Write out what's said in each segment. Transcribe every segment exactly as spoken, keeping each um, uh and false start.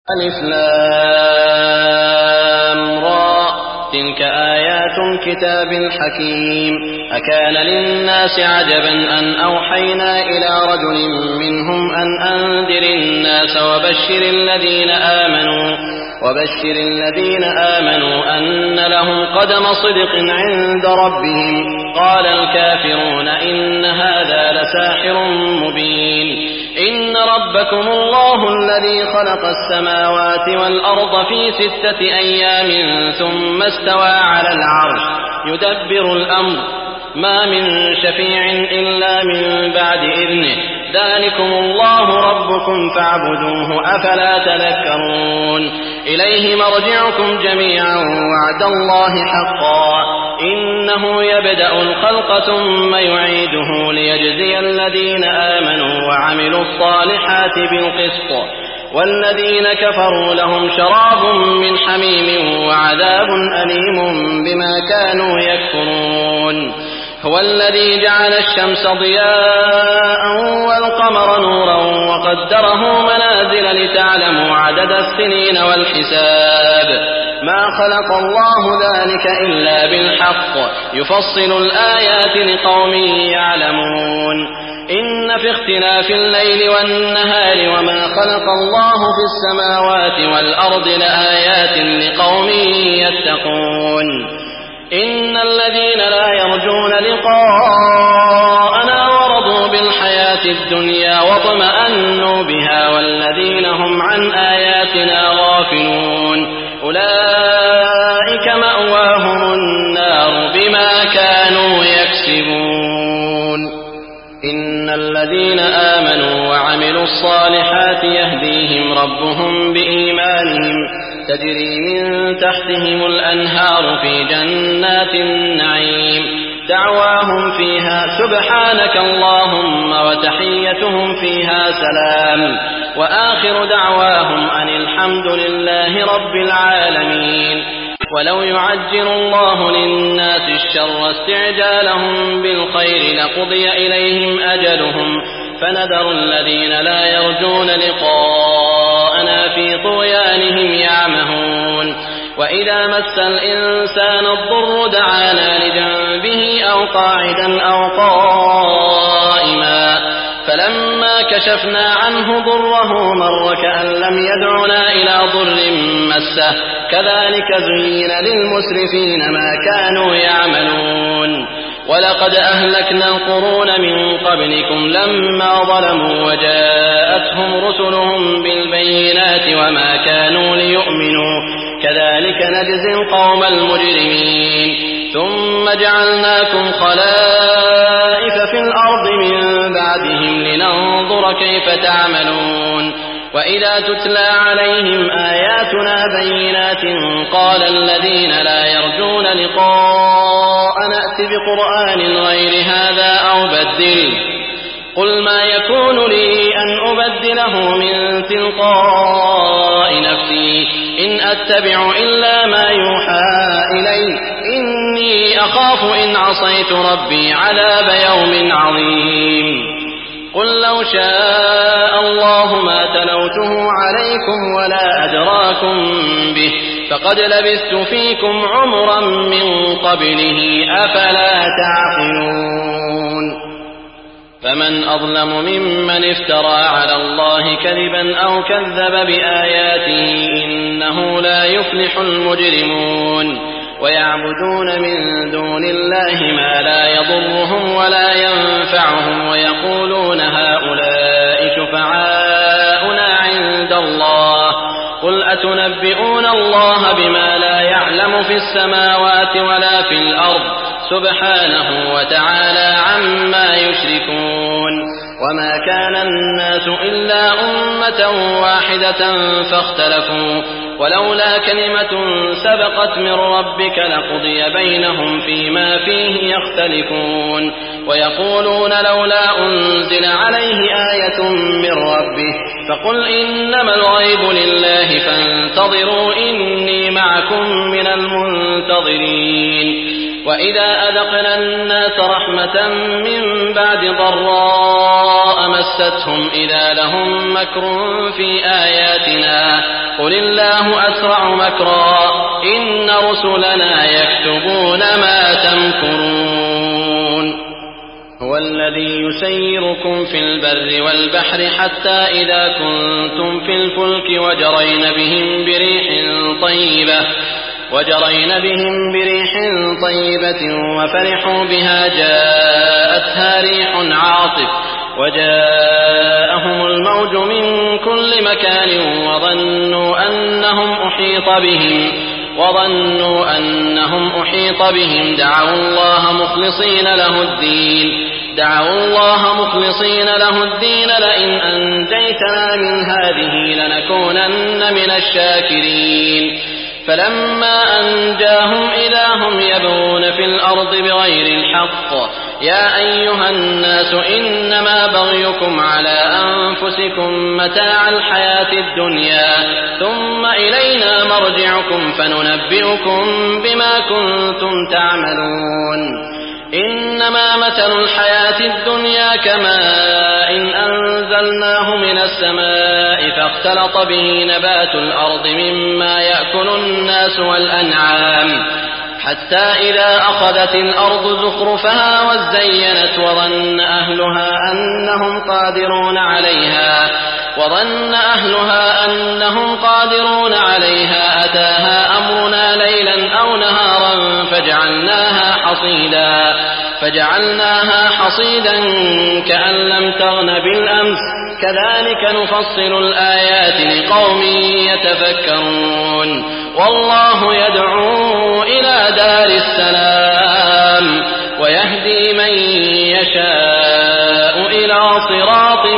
ألف لام را تلك آيات الكتاب الحكيم أكان للناس عجبا أن أوحينا إلى رجل منهم أن أنذر الناس وبشر الذين آمنوا وبشر الذين آمنوا أن لهم قدم صدق عند ربهم قال الكافرون إن هذا لساحر مبين إن ربكم الله الذي خلق السماوات والأرض في ستة أيام ثم استوى على العرش يدبر الأمر ما من شفيع إلا من بعد إذنه ذلكم الله ربكم فاعبدوه أفلا تذكرون إليه مرجعكم جميعا وعد الله حقا إنه يبدأ الخلق ثم يعيده ليجزي الذين آمنوا وعملوا الصالحات بالقسط والذين كفروا لهم شراب من حميم وعذاب أليم بما كانوا يكفرون هو الذي جعل الشمس ضياء والقمر نورا وقدره منازل لتعلموا عدد السنين والحساب ما خلق الله ذلك إلا بالحق يفصل الآيات لقوم يعلمون إن في اختلاف الليل والنهار وما خلق الله في السماوات والأرض لآيات لقوم يتقون إن الذين لا يرجون لقاءنا ورضوا بالحياة الدنيا واطمأنوا بها والذين هم عن آياتنا غافلون أولئك مأواهم النار بما كانوا يكسبون إن الذين آمنوا وعملوا الصالحات يهديهم ربهم بإيمانهم تجري من تحتهم الأنهار في جنات النعيم دعواهم فيها سبحانك اللهم وتحيتهم فيها سلام وآخر دعواهم أن الحمد لله رب العالمين ولو يعجل الله للناس الشر استعجالهم بالخير لقضي إليهم أجلهم فنذر الذين لا يرجون لقاءنا في طغيانهم يعمهون وإذا مس الإنسان الضر دعانا لجنبه أو قاعدا أو قائما فلما كشفنا عنه ضره مر كأن لم يدعنا إلى ضر مسه كذلك زين للمسرفين ما كانوا يعملون ولقد أهلكنا القرون من قبلكم لما ظلموا وجاءتهم رسلهم بالبينات وما كانوا ليؤمنوا كذلك نجزي القوم المجرمين ثم جعلناكم خلائف في الأرض من بعدهم لننظر كيف تعملون وإذا تتلى عليهم آياتنا بينات قال الذين لا يرجون لقاء نأت بقرآن غير هذا أو بدل قل ما يكون لي أن أبدله من تلقاء نفسي إن أتبع إلا ما يوحى إلي إني أخاف إن عصيت ربي عذاب يوم عظيم قل لو شاء الله ما تلوته عليكم ولا أدراكم به فقد لبثت فيكم عمرا من قبله أفلا تعقلون فمن أظلم ممن افترى على الله كذبا أو كذب بآياته إنه لا يفلح المجرمون ويعبدون من دون الله ما لا يضرهم ولا ينفعهم ويقولون هؤلاء شفعاؤنا عند الله قل أتنبئون الله بما لا يعلم في السماوات ولا في الأرض سبحانه وتعالى عما يشركون وما كان الناس إلا أمة واحدة فاختلفوا ولولا كلمة سبقت من ربك لقضي بينهم فيما فيه يختلفون ويقولون لولا أنزل عليه آية من ربه فقل إنما الغيب لله فانتظروا إني معكم من المنتظرين وإذا أذقنا الناس رحمة من بعد ضراء مستهم إذا لهم مكر في آياتنا قل الله أسرع مكرا إن رسلنا يكتبون ما تمكرون هو الذي يسيركم في البر والبحر حتى إذا كنتم في الفلك وجرين بهم بريح طيبة وجرين بهم بريح طيبة وفرحوا بها جاءتها ريح عاصف وجاءهم الموج من كل مكان وظنوا أنهم أحيط بهم وظنوا أنهم أحيط بهم دعوا الله مخلصين له الدين دعوا الله مخلصين له الدين لئن أنجيتنا من هذه لنكونن من الشاكرين فلما أنجاهم إذا هم يبغون في الأرض بغير الحق يا أيها الناس إنما بغيكم على أنفسكم متاع الحياة الدنيا ثم إلينا مرجعكم فننبئكم بما كنتم تعملون إنما مثل الحياة الدنيا كماء إن أنزلناه من السماء فاختلط به نبات الأرض مما يأكل الناس والأنعام حتى إذا أخذت الأرض زخرفها وزينت وظن أهلها أنهم قادرون عليها وظن أهلها أنهم قادرون عليها أتاها أمرنا ليلا أو نهارا فجعلناها حصيدا فجعلناها حصيدا كأن لم تغن بالأمس كذلك نفصل الآيات لقوم يتفكرون والله يدعو إلى دار السلام ويهدي من يشاء إلى صراط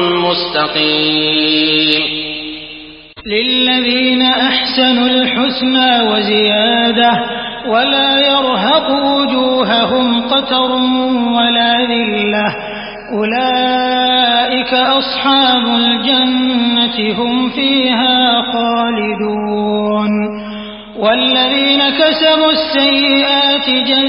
مستقيم للذين أحسنوا الحسنى وزيادة ولا يرهق وجوههم قتر ولا ذلة أولئك أصحاب الجنة هم فيها خالدون والذين كسبوا السيئات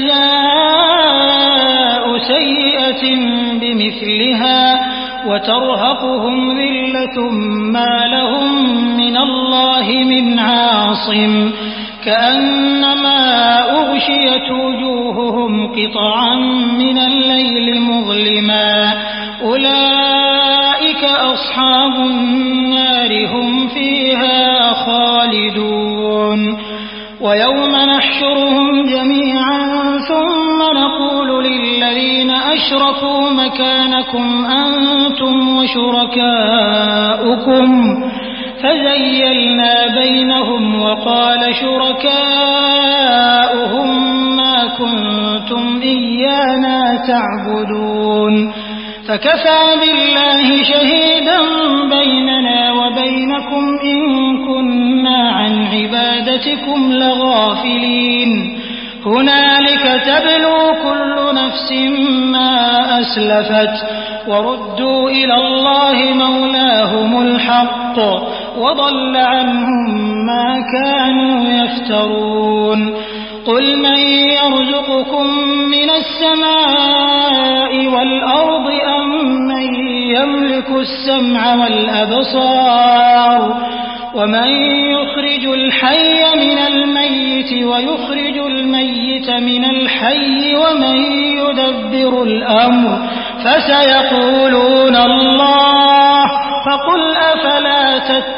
جزاء سيئة بمثلها وترهقهم ذلة ما لهم من الله من عاصم كأنما أغشيت وجوههم قطعا من الليل مظلما أولئك أصحاب النار هم فيها خالدون ويوم نحشرهم جميعا ثم نقول للذين أشركوا مكانكم أنتم وشركاؤكم فزيلنا بينهم وقال شركاؤهم ما كنتم إيانا تعبدون فكفى بالله شهيدا بيننا وبينكم إن كنا عن عبادتكم لغافلين هنالك تبلو كل نفس ما أسلفت وردوا إلى الله مولاهم الحق وضل عنهم ما كانوا يفترون قل من يرزقكم من السماء والأرض أم من يملك السمع والأبصار ومن يخرج الحي من الميت ويخرج الميت من الحي ومن يدبر الأمر فسيقولون الله فقل أفلا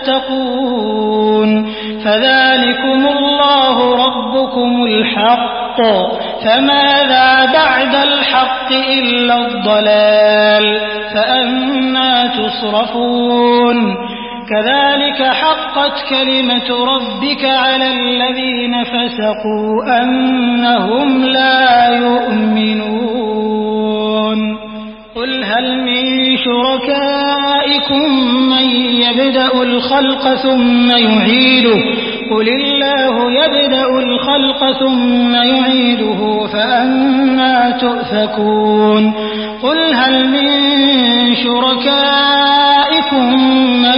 تتقون فذلكم الله ربكم الحق فماذا بعد الحق إلا الضلال فأنى تصرفون كذلك حقت كلمة ربك على الذين فسقوا أنهم لا يؤمنون قل هل من شركائكم من يبدأ الخلق ثم يعيده قل الله يبدأ الخلق ثم يعيده فأنى تؤفكون قل هل من شركائكم من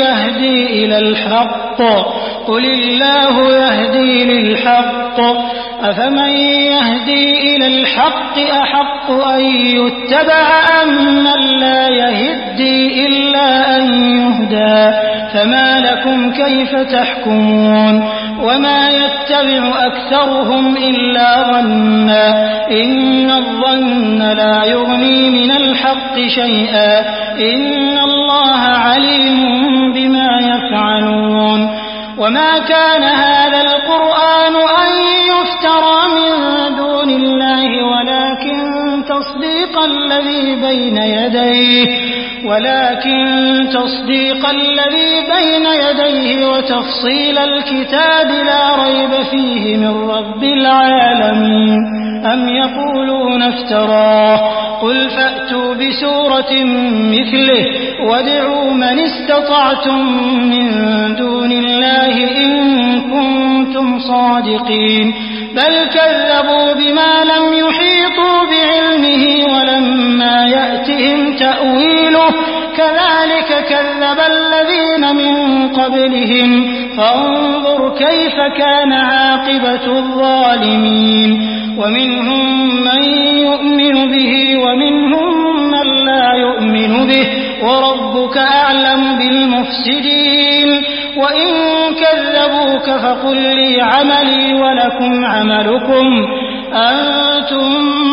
يهدي إلى الحق قل الله يهدي للحق أفمن يهدي إلى الحق أحق أن يتبع أم من لا يهدي إلا أن يهدى فما لكم كيف تحكمون وما يتبع أكثرهم إلا ظنا إن الظن لا يغني من الحق شيئا إن الله عليم بما يفعلون وما كان هذا القرآن أن يفترى من دون الله ولكن تصديق الذي بين يديه ولكن تصديق الذي بين يديه وتفصيل الكتاب لا ريب فيه من رب العالمين أم يقولون افتراه قل فأتوا بسورة مثله وادعوا من استطعتم من دون الله إن كنتم صادقين بل كذبوا بما لم يحيطوا بعلمه ولما يأتهم تأويله كذلك كذب الذين من قبلهم فانظر كيف كان عاقبة الظالمين ومنهم من يؤمن به ومنهم من لا يؤمن به وربك أعلم بالمفسدين وإن كذبوك فقل لي عملي ولكم عملكم أنتم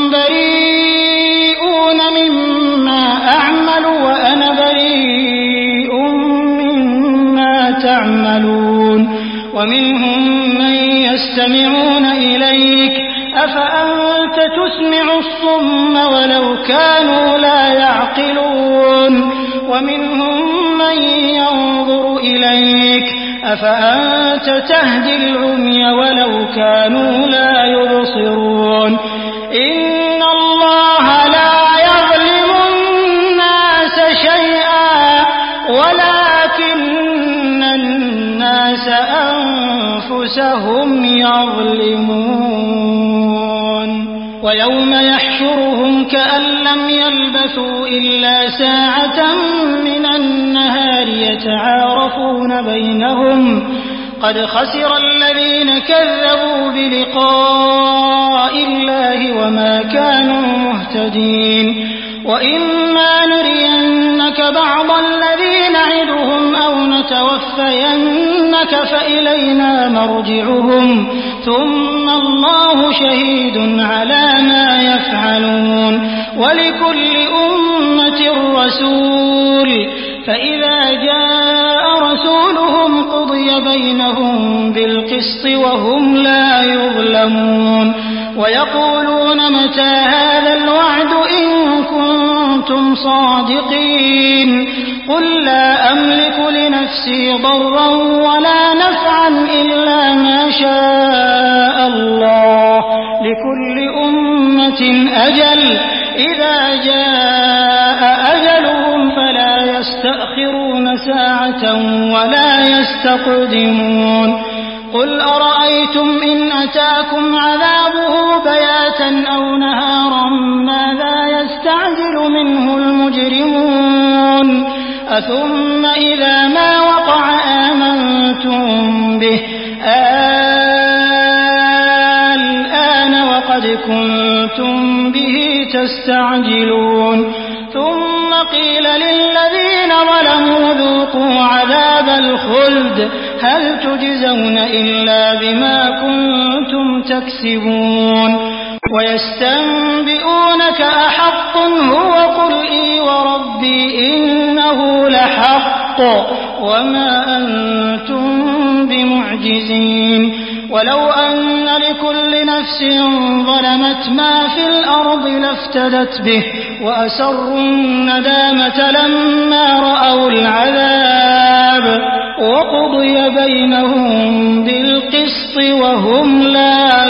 بريئون مما أعمل وأنا بريء مما تعملون ومنهم من يستمعون إليك أفأنت تسمع الصم ولو كانوا لا يعقلون ومنهم من ينظر إليك أفأنت تهدي العمي ولو كانوا لا يبصرون إن الله لا يظلم الناس شيئا ولكن الناس أنفسهم يظلمون ويوم يحشرهم كأن لم يلبثوا إلا ساعة من النهار يتعارفون بينهم قد خسر الذين كذبوا بلقاء الله وما كانوا مهتدين وإما نرينك بعض الذي نعدهم أو نتوفينك فإلينا مرجعهم ثم الله شهيد على ما يفعلون ولكل أمة رسول فإذا جاء رسولهم قضي بينهم بالقسط وهم لا يظلمون ويقولون متى هذا الوعد إن كنتم صادقين قل لا أملك لنفسي ضرا ولا نفعا إلا ما شاء الله لكل أمة أجل إذا جاء أجلهم فلا يستأخرون ساعة ولا يستقدمون قل أرأيتم إن أتاكم عذابه بياتا أو نهارا ماذا يستعجل منه المجرمون أثم إذا ما وقع آمنتم به الآن وقد كنتم به تستعجلون ثم قيل للذين ظلموا ذوقوا عذاب الخلد هل تجزون إلا بما كنتم تكسبون ويستنبئونك أحق هو قل إي وربي إنه لحق وما أنتم بمعجزين ولو أن لكل نفس ظلمت ما في الأرض لافتدت به وأسروا الندامة لما رأوا العذاب وقضي بينهم بالقسط وهم لا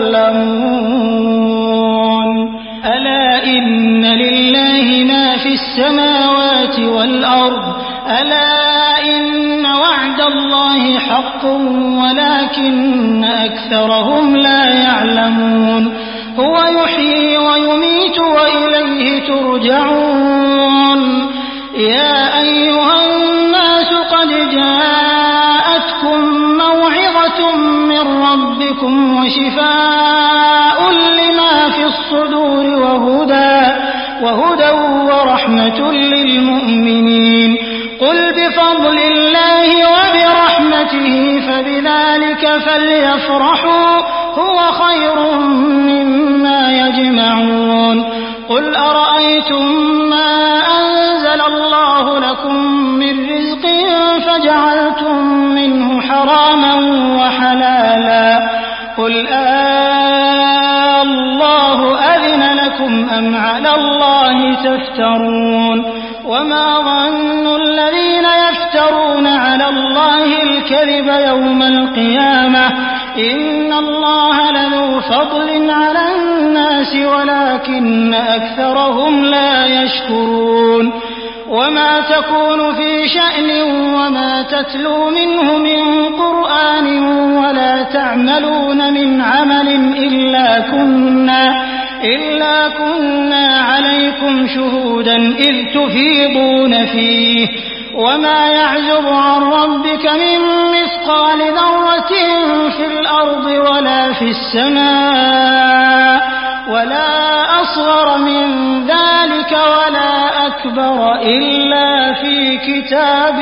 يظلمون ألا إن لله ما في السماوات والأرض ألا إن وعد الله حق ولكن أكثرهم لا يعلمون هو يحيي ويميت وإليه ترجعون يا أيها الناس قد جاءتكم موعظة من ربكم وشفاء لما في الصدور وهدى, وهدى ورحمة للمؤمنين. قل بفضل الله وبرحمته فبذلك فليفرحوا هو خير مما يجمعون. قل أرأيتم ما أنزل الله لكم من رزق فجعلتم منه حراما وحلالا قل آه الله أذن لكم أم على الله تفترون. وما ظن الذين يفترون على الله الكذب يوم القيامة إن الله لذو فضل على الناس ولكن أكثرهم لا يشكرون. وما تكون في شأن وما تتلو منه من قرآن ولا تعملون من عمل إلا كنا, إلا كنا عليكم شهودا إذ تفيضون فيه. وما يعزب عن ربك من مثقال ذرة في الأرض ولا في السماء ولا أصغر من ذلك ولا أكبر إلا في كتاب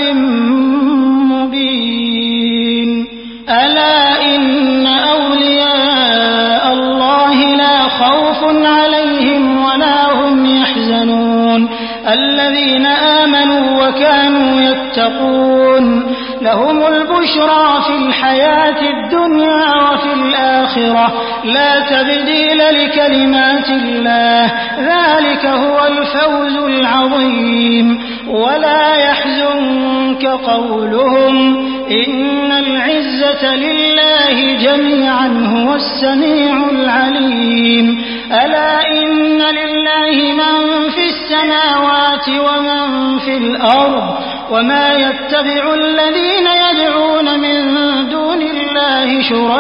مبين. ألا إن أولياء الله لا خوف عليهم ولا هم يحزنون الذين آمنوا وكانوا يتقون لهم البشرى في الحياة الدنيا وفي الآخرة لا تبديل لكلمات الله ذلك هو الفوز العظيم. ولا يحزنك قولهم إن العزة لله جميعا هو السميع العليم. ألا إن لله من في السماوات ومن في الأرض وما يتبع الذين يدعون من دون الله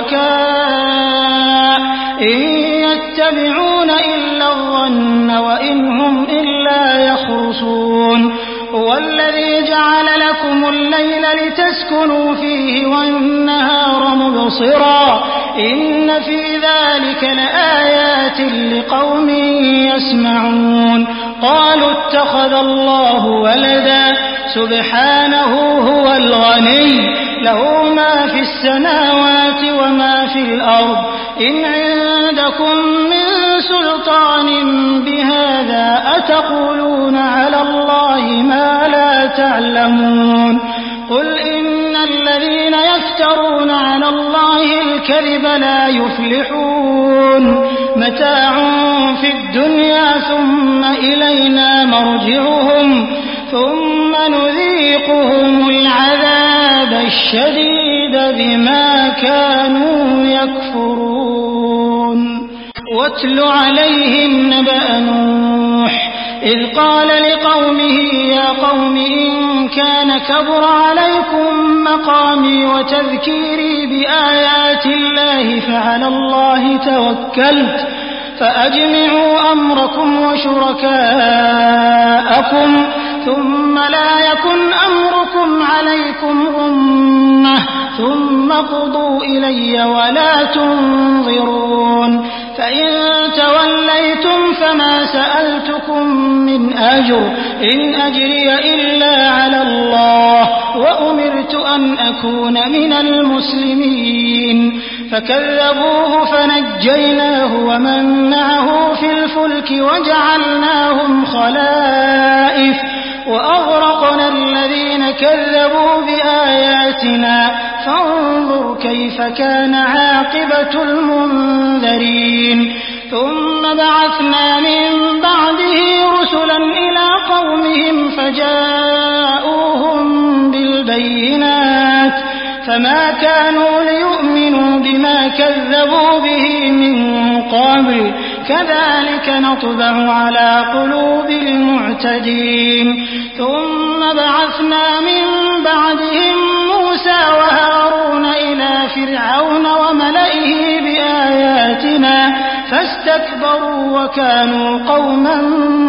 شركاء إن يتبعون إلا الظن وإن هم إلا يخرصون. هو الذي جعل لكم الليل لتسكنوا فيه والنهار مبصرا إن في ذلك لآيات لقوم يسمعون. قالوا اتخذ الله ولدا سبحانه هو الغني له ما في السماوات وما في الأرض إن عندكم من سلطان بهذا أتقولون على الله ما لا تعلمون. قل إن الذين يفترون على الله الكذب لا يفلحون متاع في الدنيا ثم إلينا مرجعهم ثم نذيقهم العذاب الشديد بما كانوا يكفرون. واتل عليهم نبأ نوح إذ قال لقومه يا قوم إن كان كبر عليكم مقامي وتذكيري بآيات الله فعلى الله توكلت فأجمعوا أمركم وشركاءكم ثم لا يكن أمركم عليكم غمة ثم قضوا إلي ولا تنظرون. فإن توليتم فما سألتكم من أجر إن أجري إلا على الله وأمرت أن أكون من المسلمين. فكذبوه فنجيناه ومن معه في الفلك وجعلناهم خلائف وأغرقنا الذين كذبوا بآياتنا فانظر كيف كان عاقبة المنذرين. ثم بعثنا من بعده رسلا إلى قومهم فجاءوهم بالبينات فما كانوا ليؤمنوا بما كذبوا به من قبل كذلك نطبع على قلوب المعتدين. ثم بعثنا من بعدهم موسى وهارون إلى فرعون وملئه بآياتنا فاستكبروا وكانوا قوما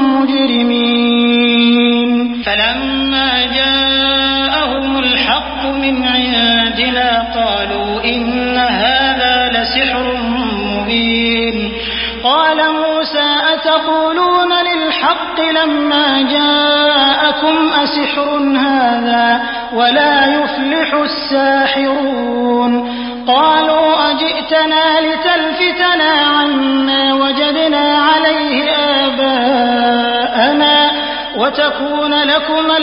مجرمين. فلما جاءهم الحق من عندنا قالوا إن هذا لسحر مبين. قال موسى أتقولون للحق لما جاءكم أسحر هذا ولا يفلح الساحرون. قالوا أجئتنا لتلفتنا عما وجدنا عليه آباءنا وتكون لكما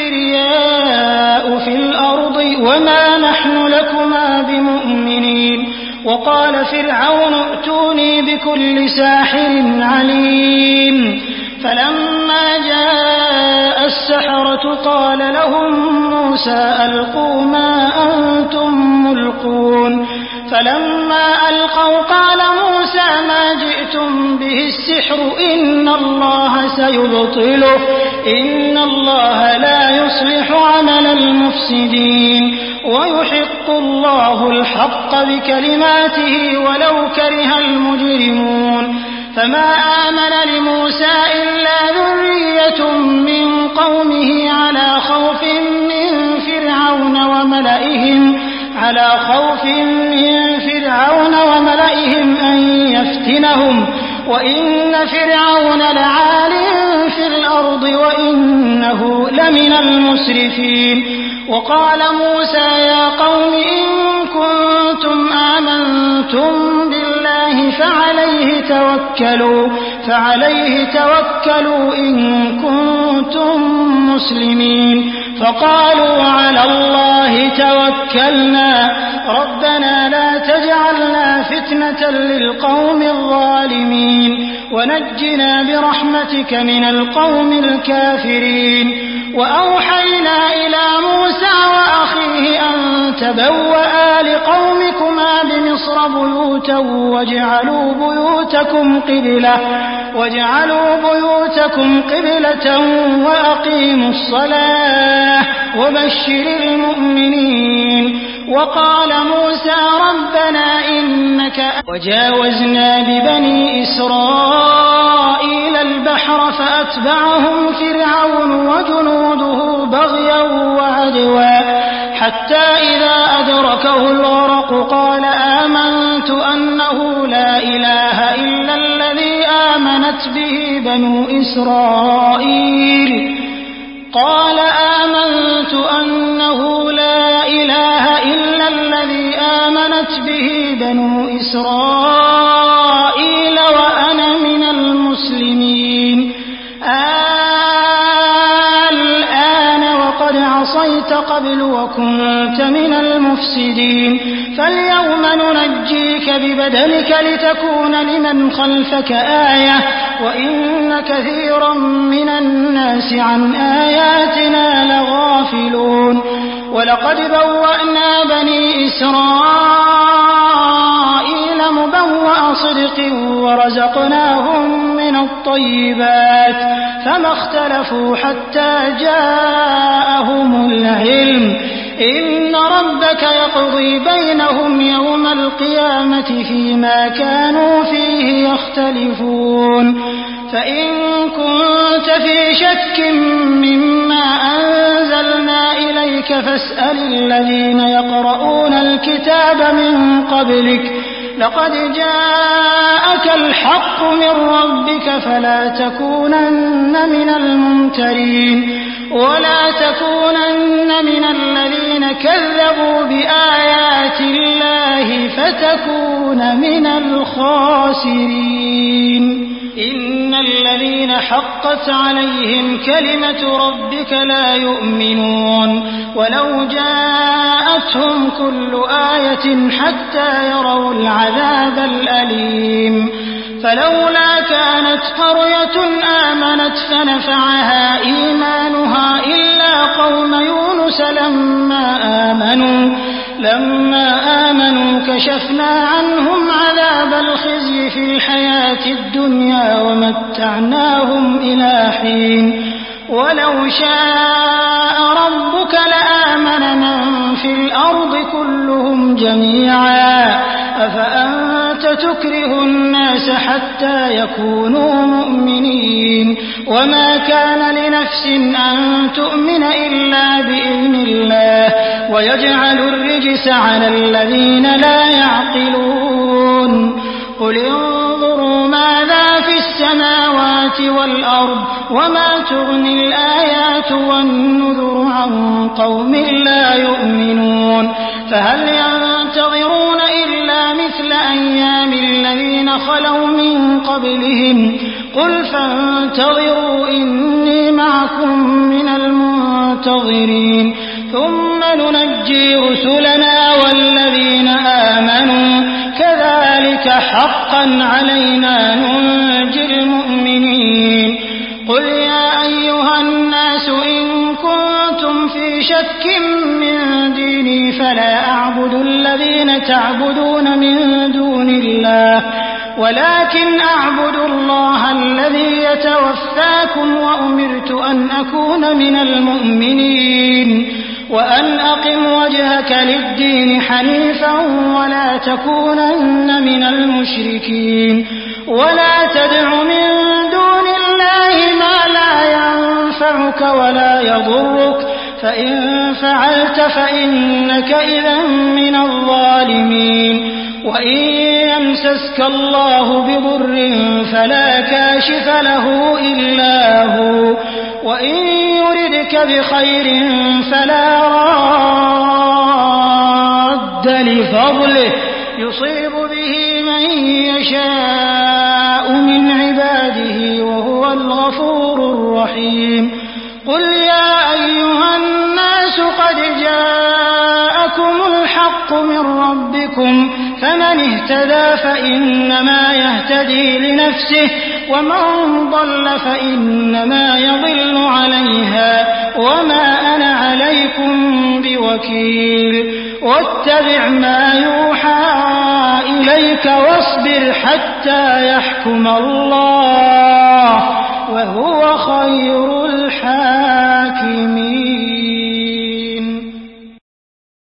الكبرياء في الأرض وما نحن لكما بمؤمنين. وقال فرعون ائتوني بكل ساحر عليم. فلما جاء السحرة قال لهم موسى ألقوا ما أنتم ملقون. فلما ألقوا قال موسى ما جئتم به السحر إن الله سيبطله إن الله لا يصلح عمل المفسدين ويحق الله الحق بكلماته ولو كره المجرمون. فما آمن لموسى إلا ذرية من قومه على خوف من فرعون وملئهم على خوف من فرعون وملئهم أن يفتنهم وإن فرعون لعال في الأرض وإنه لمن المسرفين. وقال موسى يا قوم إن كنتم آمنتم بالله فعليه توكلوا فعليه توكلوا إن كنتم مسلمين. فقالوا على الله توكلنا ربنا لا تجعلنا فتنة للقوم الظالمين ونجنا برحمتك من القوم الكافرين. وأوحينا إلى موسى وأخيه أن تبوأ لقومكما بمصر بيوتا واجعلوا بيوتكم قبلة واجعلوا بيوتكم قبلة وأقيموا الصلاة وبشر المؤمنين. وقال موسى ربنا إنك وجاوزنا ببني إسرائيل البحر فأتبعهم فرعون وجنوده بغيا وعدوا حتى إذا أدركه الغرق قال آمنت أنه لا إله إلا الذي آمنت به بنو إسرائيل قال آمنت أنه لا إله إلا الذي آمنت به بنو إسرائيل وأنا من المسلمين. الآن وقد عصيت قبل وكنت من المفسدين فاليوم ننجيك ببدنك لتكون لمن خلفك آية وإن كثيرا من الناس عن آياتنا لغافلون. ولقد بوأنا بني إسرائيل مبوأ صدق ورزقناهم من الطيبات فما اختلفوا حتى جاءهم العلم إن ربك يقضي بينهم يوم القيامة فيما كانوا فيه يختلفون. فإن كنت في شك مما أنزلنا إليك فاسأل الذين يقرؤون الكتاب من قبلك لقد جاءك الحق من ربك فلا تكونن من الممترين ولا تكونن من الذين كذبوا بآيات الله فتكون من الخاسرين. إن الذين حقت عليهم كلمة ربك لا يؤمنون ولو جاءتهم كل آية حتى يروا العذاب الأليم. فلولا كانت قرية آمنت فنفعها إيمانها إلا قوم يونس لما آمنوا لما آمنوا كشفنا عنهم عذاب الخزي في الحياة الدنيا ومتعناهم إلى حين. ولو شاء ربك لآمن من في الأرض كلهم جميعا أفأنت أنت تكره الناس حتى يكونوا مؤمنين وما كان لنفس أن تؤمن إلا بإذن الله ويجعل الرجس على الذين لا يعقلون قل انظروا ماذا في السماوات والأرض وما تغني الآيات والنذر عن قوم لا يؤمنون فهل ينتظرون إلا مثل أيام الذين خلوا من قبلهم قل فانتظروا إني معكم من المنتظرين ثم ننجي رسلنا والذين آمنوا كذلك حقا علينا ننجي المؤمنين قل يا أيها الناس إن كنتم في شك من ديني فلا أعبد الذين تعبدون من دون الله ولكن أعبد الله الذي يتوفاكم وأمرت أن أكون من المؤمنين وأن أقم وجهك للدين حنيفا ولا تكونن من المشركين ولا تدع من دون الله ما لا ينفعك ولا يضرك فإن فعلت فإنك إذا من الظالمين وإن يمسسك الله بضر فلا كاشف له إلا هو وإن يردك بخير فلا راد لفضله يصيب به من يشاء من عباده وهو الغفور الرحيم قل يا أيها الناس قد جاءكم الحق من ربكم فمن اهتدى فإنما يهتدي لنفسه ومن ضل فإنما يضل عليها وما أنا عليكم بوكيل واتبع ما يوحى إليك واصبر حتى يحكم الله وهو خير الحاكمين